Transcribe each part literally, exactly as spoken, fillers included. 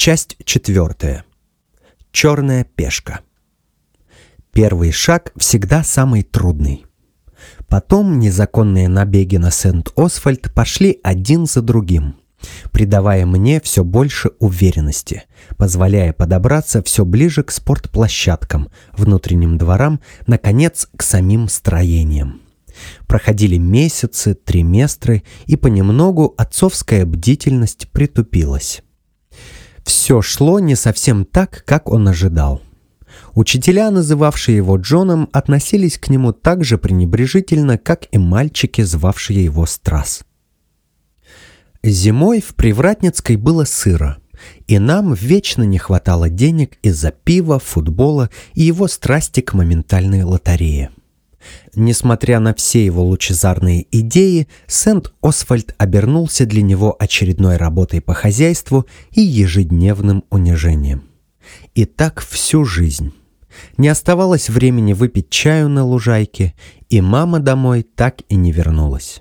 Часть четвертая. Черная пешка. Первый шаг всегда самый трудный. Потом незаконные набеги на Сент-Освальд пошли один за другим, придавая мне все больше уверенности, позволяя подобраться все ближе к спортплощадкам, внутренним дворам, наконец, к самим строениям. Проходили месяцы, триместры, и понемногу отцовская бдительность притупилась. Все шло не совсем так, как он ожидал. Учителя, называвшие его Джоном, относились к нему так же пренебрежительно, как и мальчики, звавшие его Страс. Зимой в Привратницкой было сыро, и нам вечно не хватало денег из-за пива, футбола и его страсти к моментальной лотерее. Несмотря на все его лучезарные идеи, Сент-Освальд обернулся для него очередной работой по хозяйству и ежедневным унижением. И так всю жизнь. Не оставалось времени выпить чаю на лужайке, и мама домой так и не вернулась.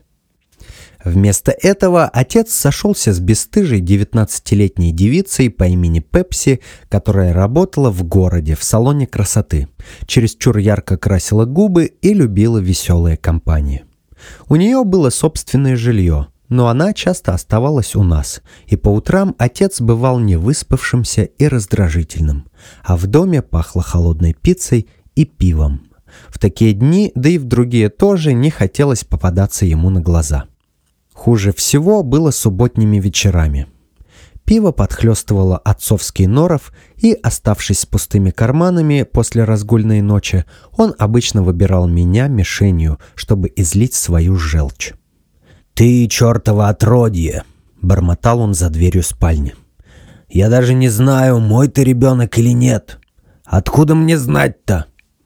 Вместо этого отец сошелся с бесстыжей девятнадцатилетней девицей по имени Пепси, которая работала в городе в салоне красоты, чересчур ярко красила губы и любила веселые компании. У нее было собственное жилье, но она часто оставалась у нас, и по утрам отец бывал невыспавшимся и раздражительным, а в доме пахло холодной пиццей и пивом. В такие дни, да и в другие тоже, не хотелось попадаться ему на глаза. Хуже всего было субботними вечерами. Пиво подхлёстывало отцовский норов, и, оставшись с пустыми карманами после разгульной ночи, он обычно выбирал меня мишенью, чтобы излить свою желчь. «Ты чертово отродье!» — бормотал он за дверью спальни. «Я даже не знаю, мой ты ребенок или нет. Откуда мне знать-то?»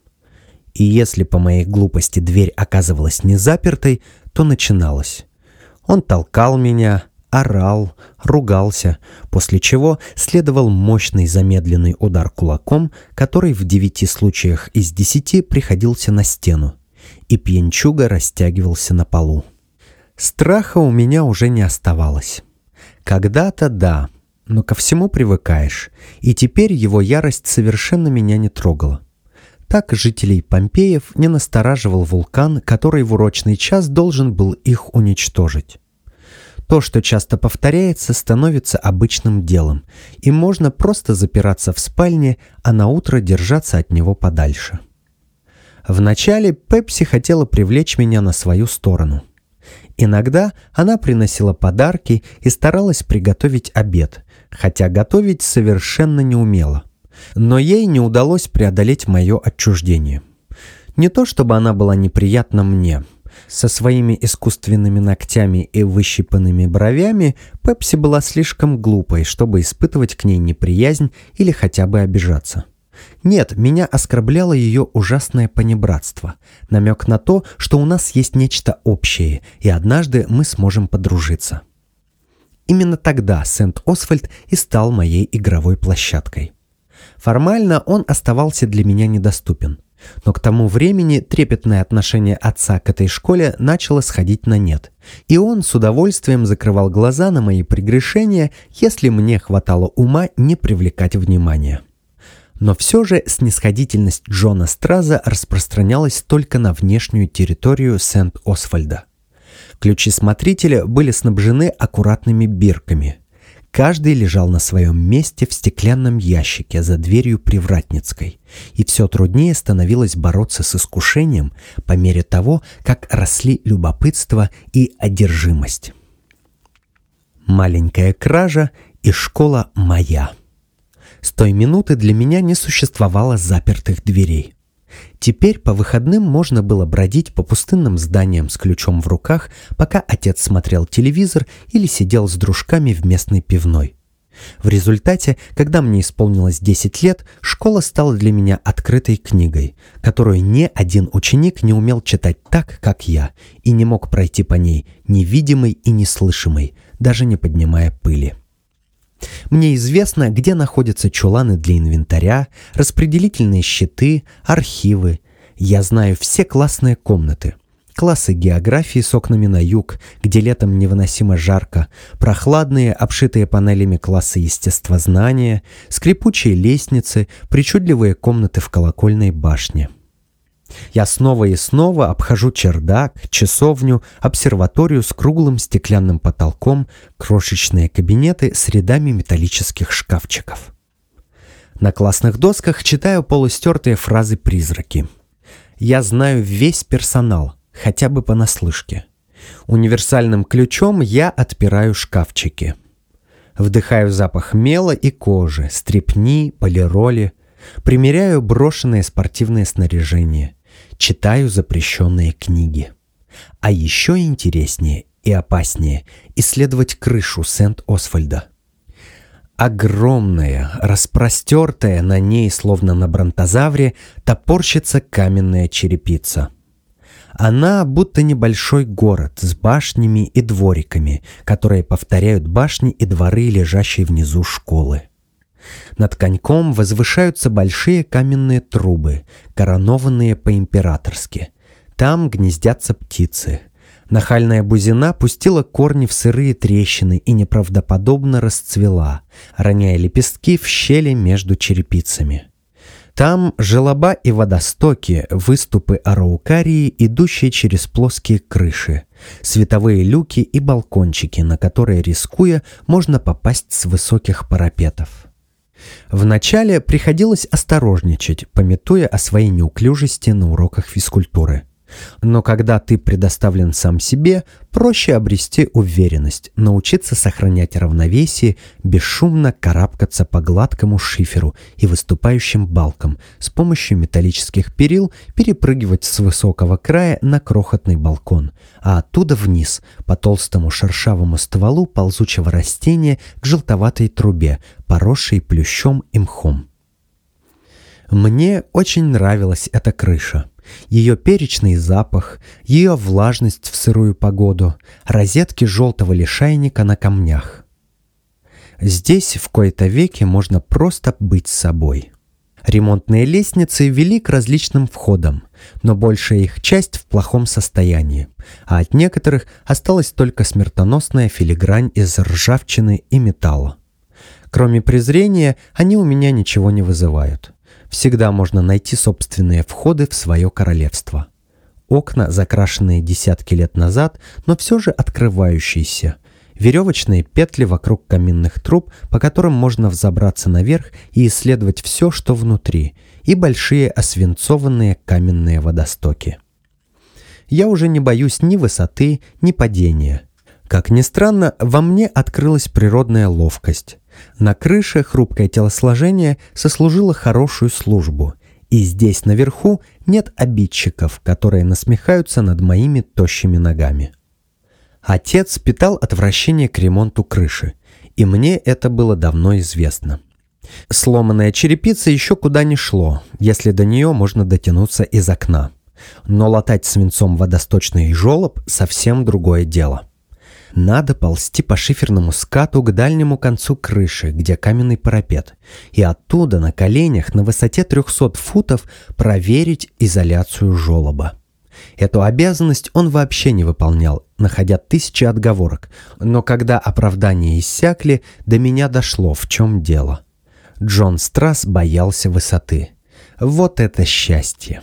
И если по моей глупости дверь оказывалась не запертой, то начиналось. Он толкал меня, орал, ругался, после чего следовал мощный замедленный удар кулаком, который в девяти случаях из десяти приходился на стену, и пьянчуга растягивался на полу. Страха у меня уже не оставалось. Когда-то да, но ко всему привыкаешь, и теперь его ярость совершенно меня не трогала. Так жителей Помпеев не настораживал вулкан, который в урочный час должен был их уничтожить. То, что часто повторяется, становится обычным делом, и можно просто запираться в спальне, а наутро держаться от него подальше. Вначале Пепси хотела привлечь меня на свою сторону. Иногда она приносила подарки и старалась приготовить обед, хотя готовить совершенно не умела. Но ей не удалось преодолеть мое отчуждение. Не то чтобы она была неприятна мне. Со своими искусственными ногтями и выщипанными бровями Пепси была слишком глупой, чтобы испытывать к ней неприязнь или хотя бы обижаться. Нет, меня оскорбляло ее ужасное понебратство, намек на то, что у нас есть нечто общее, и однажды мы сможем подружиться. Именно тогда Сент-Освальд и стал моей игровой площадкой. Формально он оставался для меня недоступен, но к тому времени трепетное отношение отца к этой школе начало сходить на нет, и он с удовольствием закрывал глаза на мои прегрешения, если мне хватало ума не привлекать внимания. Но все же снисходительность Джона Страза распространялась только на внешнюю территорию Сент-Освальда. Ключи смотрителя были снабжены аккуратными бирками. Каждый лежал на своем месте в стеклянном ящике за дверью Привратницкой, и все труднее становилось бороться с искушением по мере того, как росли любопытство и одержимость. Маленькая кража и школа моя. С той минуты для меня не существовало запертых дверей. Теперь по выходным можно было бродить по пустынным зданиям с ключом в руках, пока отец смотрел телевизор или сидел с дружками в местной пивной. В результате, когда мне исполнилось десять лет, школа стала для меня открытой книгой, которую ни один ученик не умел читать так, как я, и не мог пройти по ней невидимый и неслышимый, даже не поднимая пыли. Мне известно, где находятся чуланы для инвентаря, распределительные щиты, архивы. Я знаю все классные комнаты. Классы географии с окнами на юг, где летом невыносимо жарко, прохладные, обшитые панелями классы естествознания, скрипучие лестницы, причудливые комнаты в колокольной башне. Я снова и снова обхожу чердак, часовню, обсерваторию с круглым стеклянным потолком, крошечные кабинеты с рядами металлических шкафчиков. На классных досках читаю полустертые фразы-призраки. Я знаю весь персонал, хотя бы понаслышке. Универсальным ключом я отпираю шкафчики. Вдыхаю запах мела и кожи, стрепни, полироли. Примеряю брошенное спортивное снаряжение. Читаю запрещенные книги. А еще интереснее и опаснее исследовать крышу Сент-Освальда. Огромная, распростертая на ней, словно на бронтозавре, топорщится каменная черепица. Она будто небольшой город с башнями и двориками, которые повторяют башни и дворы, лежащие внизу школы. Над коньком возвышаются большие каменные трубы, коронованные по-императорски. Там гнездятся птицы. Нахальная бузина пустила корни в сырые трещины и неправдоподобно расцвела, роняя лепестки в щели между черепицами. Там желоба и водостоки, выступы араукарии, идущие через плоские крыши, световые люки и балкончики, на которые, рискуя, можно попасть с высоких парапетов. Вначале приходилось осторожничать, памятуя о своей неуклюжести на уроках физкультуры. Но когда ты предоставлен сам себе, проще обрести уверенность, научиться сохранять равновесие, бесшумно карабкаться по гладкому шиферу и выступающим балкам, с помощью металлических перил перепрыгивать с высокого края на крохотный балкон, а оттуда вниз, по толстому шершавому стволу ползучего растения к желтоватой трубе, поросшей плющом и мхом. Мне очень нравилась эта крыша. Ее перечный запах, ее влажность в сырую погоду, розетки желтого лишайника на камнях. Здесь в кои-то веки можно просто быть собой. Ремонтные лестницы вели к различным входам, но большая их часть в плохом состоянии, а от некоторых осталась только смертоносная филигрань из ржавчины и металла. Кроме презрения, они у меня ничего не вызывают. Всегда можно найти собственные входы в свое королевство. Окна, закрашенные десятки лет назад, но все же открывающиеся. Веревочные петли вокруг каминных труб, по которым можно взобраться наверх и исследовать все, что внутри, и большие освинцованные каменные водостоки. Я уже не боюсь ни высоты, ни падения. Как ни странно, во мне открылась природная ловкость. На крыше хрупкое телосложение сослужило хорошую службу, и здесь наверху нет обидчиков, которые насмехаются над моими тощими ногами. Отец питал отвращение к ремонту крыши, и мне это было давно известно. Сломанная черепица еще куда ни шло, если до нее можно дотянуться из окна. Но латать свинцом водосточный желоб – совсем другое дело. Надо ползти по шиферному скату к дальнему концу крыши, где каменный парапет, и оттуда на коленях на высоте трехсот футов проверить изоляцию желоба. Эту обязанность он вообще не выполнял, находя тысячи отговорок, но когда оправдания иссякли, до меня дошло, в чем дело. Джон Страсс боялся высоты. Вот это счастье!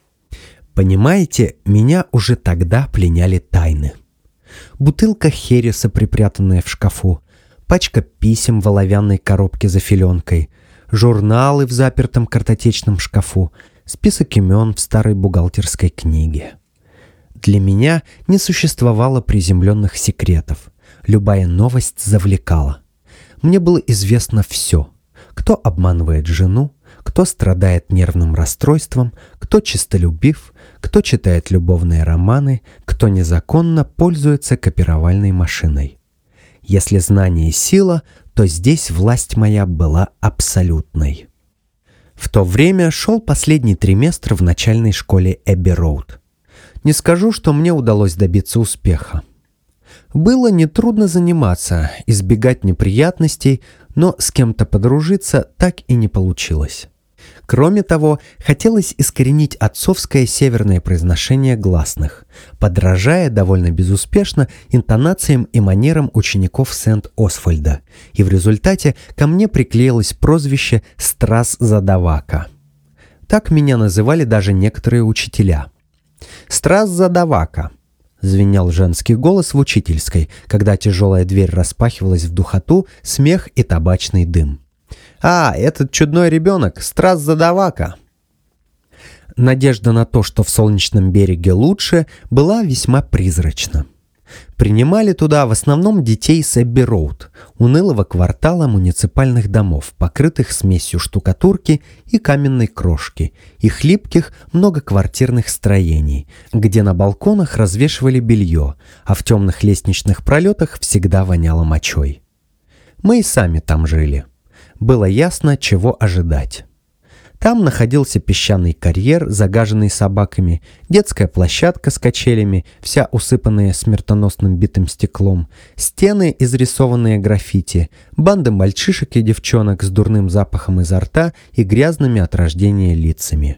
Понимаете, меня уже тогда пленяли тайны. Бутылка хереса, припрятанная в шкафу, пачка писем в оловянной коробке за филенкой, журналы в запертом картотечном шкафу, список имен в старой бухгалтерской книге. Для меня не существовало приземленных секретов. Любая новость завлекала. Мне было известно все. Кто обманывает жену, кто страдает нервным расстройством, кто честолюбив, кто читает любовные романы, кто незаконно пользуется копировальной машиной. Если знание — сила, то здесь власть моя была абсолютной. В то время шел последний триместр в начальной школе Эбби-Роуд. Не скажу, что мне удалось добиться успеха. Было нетрудно заниматься, избегать неприятностей, но с кем-то подружиться так и не получилось. Кроме того, хотелось искоренить отцовское северное произношение гласных, подражая довольно безуспешно интонациям и манерам учеников Сент-Освальда, и в результате ко мне приклеилось прозвище «Страс-задавака». Так меня называли даже некоторые учителя. «Страс-задавака», — звенел женский голос в учительской, когда тяжелая дверь распахивалась в духоту, смех и табачный дым. «А, этот чудной ребенок, Страс-задавака!» Надежда на то, что в Солнечном береге лучше, была весьма призрачна. Принимали туда в основном детей с Эбби-Роуд, унылого квартала муниципальных домов, покрытых смесью штукатурки и каменной крошки, и хлипких многоквартирных строений, где на балконах развешивали белье, а в темных лестничных пролетах всегда воняло мочой. Мы и сами там жили. Было ясно, чего ожидать. Там находился песчаный карьер, загаженный собаками, детская площадка с качелями, вся усыпанная смертоносным битым стеклом, стены, изрисованные граффити, банды мальчишек и девчонок с дурным запахом изо рта и грязными от рождения лицами.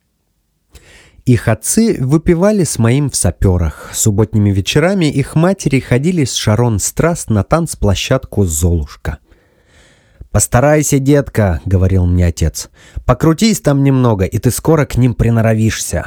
Их отцы выпивали с моим в саперах. Субботними вечерами их матери ходили с Шарон Страс на танцплощадку «Золушка». «Постарайся, детка», — говорил мне отец. «Покрутись там немного, и ты скоро к ним приноровишься».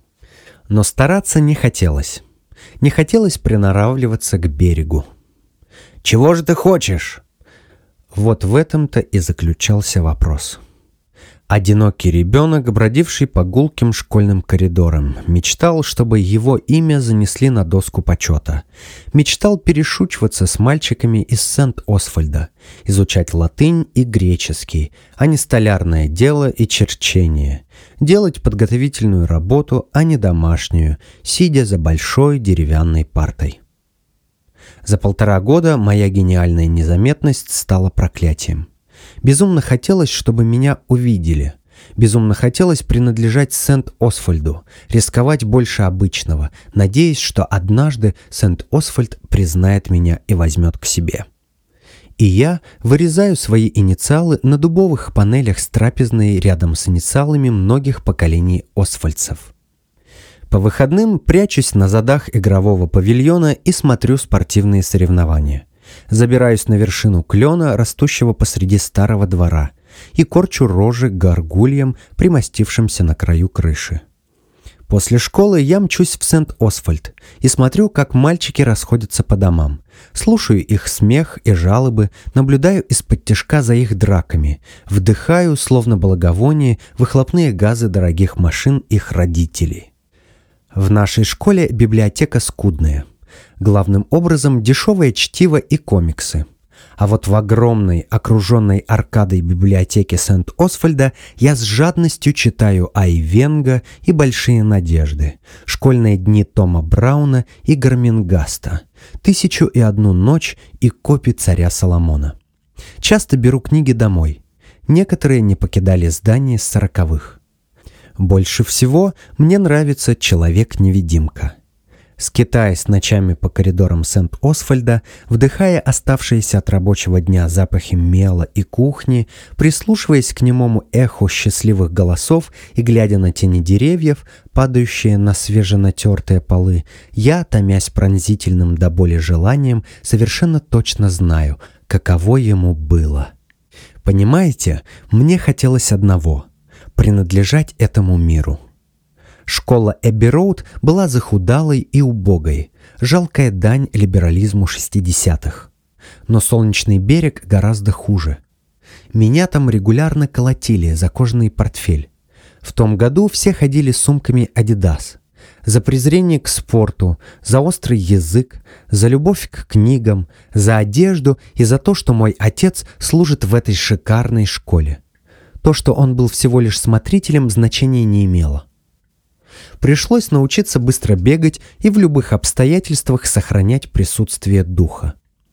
Но стараться не хотелось. Не хотелось приноравливаться к берегу. «Чего же ты хочешь?» Вот в этом-то и заключался вопрос. Одинокий ребенок, бродивший по гулким школьным коридорам, мечтал, чтобы его имя занесли на доску почета. Мечтал перешучиваться с мальчиками из Сент-Освальда, изучать латынь и греческий, а не столярное дело и черчение, делать подготовительную работу, а не домашнюю, сидя за большой деревянной партой. За полтора года моя гениальная незаметность стала проклятием. Безумно хотелось, чтобы меня увидели. Безумно хотелось принадлежать Сент-Освальду, рисковать больше обычного, надеясь, что однажды Сент-Освальд признает меня и возьмет к себе. И я вырезаю свои инициалы на дубовых панелях с трапезной рядом с инициалами многих поколений освальдцев. По выходным прячусь на задах игрового павильона и смотрю спортивные соревнования. Забираюсь на вершину клена, растущего посреди старого двора, и корчу рожи горгульям, примостившимся на краю крыши. После школы я мчусь в Сент-Освальд и смотрю, как мальчики расходятся по домам. Слушаю их смех и жалобы, наблюдаю из-под тишка за их драками, вдыхаю, словно благовоние, выхлопные газы дорогих машин их родителей. В нашей школе библиотека скудная. Главным образом дешевое чтиво и комиксы. А вот в огромной, окруженной аркадой библиотеке Сент-Освальда я с жадностью читаю Айвенго и «Большие надежды», «Школьные дни» Тома Брауна и Гармингаста, «Тысячу и одну ночь» и «Копи царя Соломона». Часто беру книги домой. Некоторые не покидали здание с сороковых. Больше всего мне нравится «Человек-невидимка». Скитаясь ночами по коридорам Сент-Освальда, вдыхая оставшиеся от рабочего дня запахи мела и кухни, прислушиваясь к немому эху счастливых голосов и глядя на тени деревьев, падающие на свеженатертые полы, я, томясь пронзительным до боли желанием, совершенно точно знаю, каково ему было. Понимаете, мне хотелось одного — принадлежать этому миру. Школа Эбби-Роуд была захудалой и убогой, жалкая дань либерализму шестидесятых. Но Солнечный берег гораздо хуже. Меня там регулярно колотили за кожаный портфель. В том году все ходили с сумками Adidas. За презрение к спорту, за острый язык, за любовь к книгам, за одежду и за то, что мой отец служит в этой шикарной школе. То, что он был всего лишь смотрителем, значения не имело. Пришлось научиться быстро бегать и в любых обстоятельствах сохранять присутствие духа.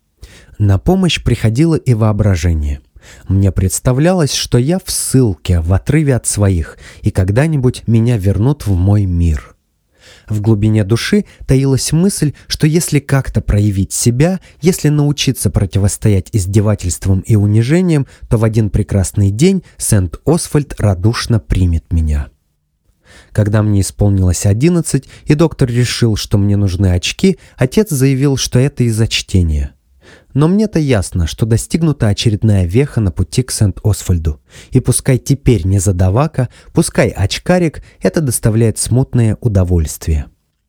На помощь приходило и воображение. Мне представлялось, что я в ссылке, в отрыве от своих, и когда-нибудь меня вернут в мой мир. В глубине души таилась мысль, что если как-то проявить себя, если научиться противостоять издевательствам и унижениям, то в один прекрасный день Сент-Освальд радушно примет меня. Когда мне исполнилось одиннадцать, и доктор решил, что мне нужны очки, отец заявил, что это из-за чтения. Но мне-то ясно, что достигнута очередная веха на пути к Сент-Освальду. И пускай теперь не задавака, пускай очкарик, это доставляет смутное удовольствие.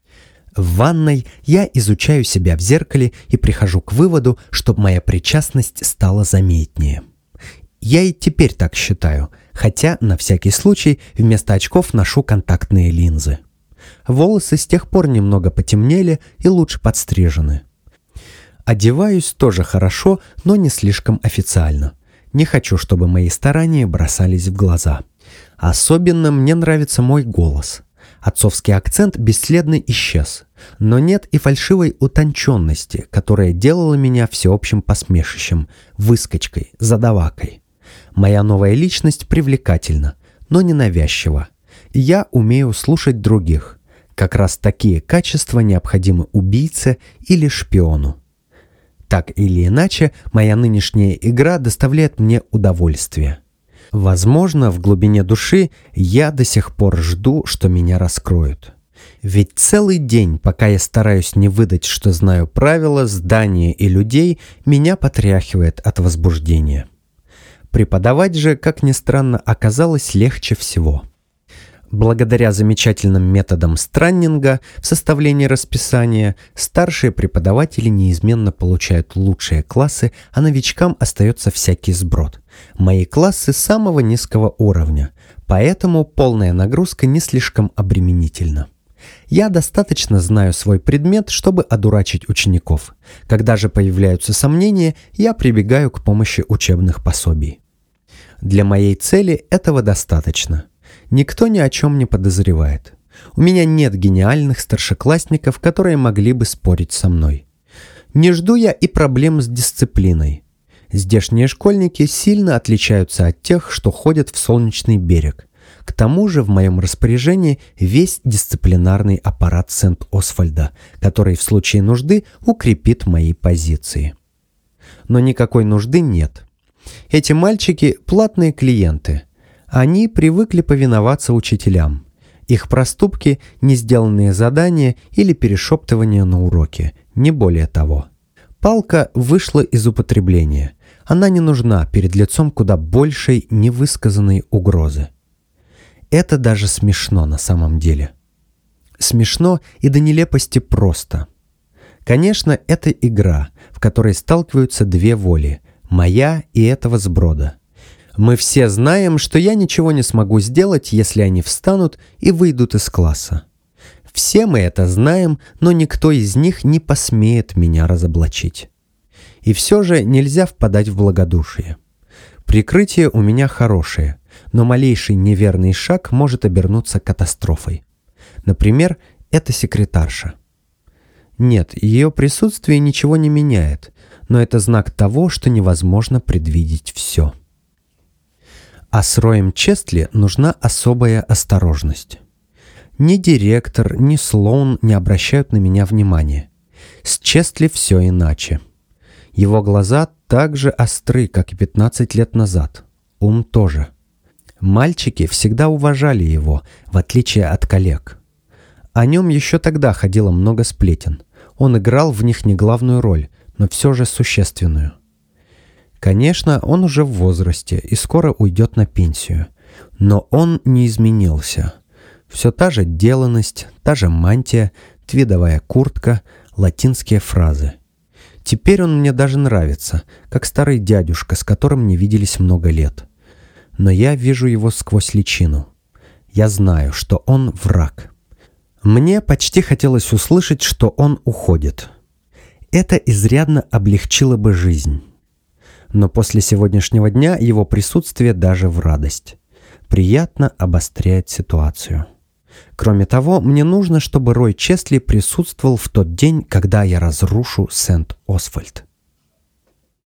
В ванной я изучаю себя в зеркале и прихожу к выводу, что моя причастность стала заметнее. Я и теперь так считаю, хотя на всякий случай вместо очков ношу контактные линзы. Волосы с тех пор немного потемнели и лучше подстрижены. Одеваюсь тоже хорошо, но не слишком официально. Не хочу, чтобы мои старания бросались в глаза. Особенно мне нравится мой голос. Отцовский акцент бесследно исчез, но нет и фальшивой утонченности, которая делала меня всеобщим посмешищем, выскочкой, задавакой. Моя новая личность привлекательна, но не навязчива. Я умею слушать других. Как раз такие качества необходимы убийце или шпиону. Так или иначе, моя нынешняя игра доставляет мне удовольствие. Возможно, в глубине души я до сих пор жду, что меня раскроют. Ведь целый день, пока я стараюсь не выдать, что знаю правила, здания и людей, меня потряхивает от возбуждения. Преподавать же, как ни странно, оказалось легче всего. Благодаря замечательным методам Страннинга в составлении расписания, старшие преподаватели неизменно получают лучшие классы, а новичкам остается всякий сброд. Мои классы самого низкого уровня, поэтому полная нагрузка не слишком обременительна. Я достаточно знаю свой предмет, чтобы одурачить учеников. Когда же появляются сомнения, я прибегаю к помощи учебных пособий. Для моей цели этого достаточно. Никто ни о чем не подозревает. У меня нет гениальных старшеклассников, которые могли бы спорить со мной. Не жду я и проблем с дисциплиной. Здешние школьники сильно отличаются от тех, что ходят в Солнечный берег. К тому же в моем распоряжении весь дисциплинарный аппарат Сент-Освальда, который в случае нужды укрепит мои позиции. Но никакой нужды нет. Эти мальчики – платные клиенты. Они привыкли повиноваться учителям. Их проступки – не сделанные задания или перешептывания на уроке, не более того. Палка вышла из употребления. Она не нужна перед лицом куда большей невысказанной угрозы. Это даже смешно на самом деле. Смешно и до нелепости просто. Конечно, это игра, в которой сталкиваются две воли – моя и этого сброда. Мы все знаем, что я ничего не смогу сделать, если они встанут и выйдут из класса. Все мы это знаем, но никто из них не посмеет меня разоблачить. И все же нельзя впадать в благодушие. Прикрытие у меня хорошее, но малейший неверный шаг может обернуться катастрофой. Например, это секретарша. Нет, ее присутствие ничего не меняет, но это знак того, что невозможно предвидеть все. А с Роем Честли нужна особая осторожность. Ни директор, ни Слоун не обращают на меня внимания. С Честли все иначе. Его глаза так же остры, как и пятнадцать лет назад. Ум тоже. Мальчики всегда уважали его, в отличие от коллег. О нем еще тогда ходило много сплетен. Он играл в них не главную роль, но все же существенную. Конечно, он уже в возрасте и скоро уйдет на пенсию. Но он не изменился. Все та же деланность, та же мантия, твидовая куртка, латинские фразы. Теперь он мне даже нравится, как старый дядюшка, с которым не виделись много лет. Но я вижу его сквозь личину. Я знаю, что он враг. Мне почти хотелось услышать, что он уходит. Это изрядно облегчило бы жизнь. Но после сегодняшнего дня его присутствие даже в радость. Приятно обостряет ситуацию. Кроме того, мне нужно, чтобы Рой Честли присутствовал в тот день, когда я разрушу Сент-Освальд.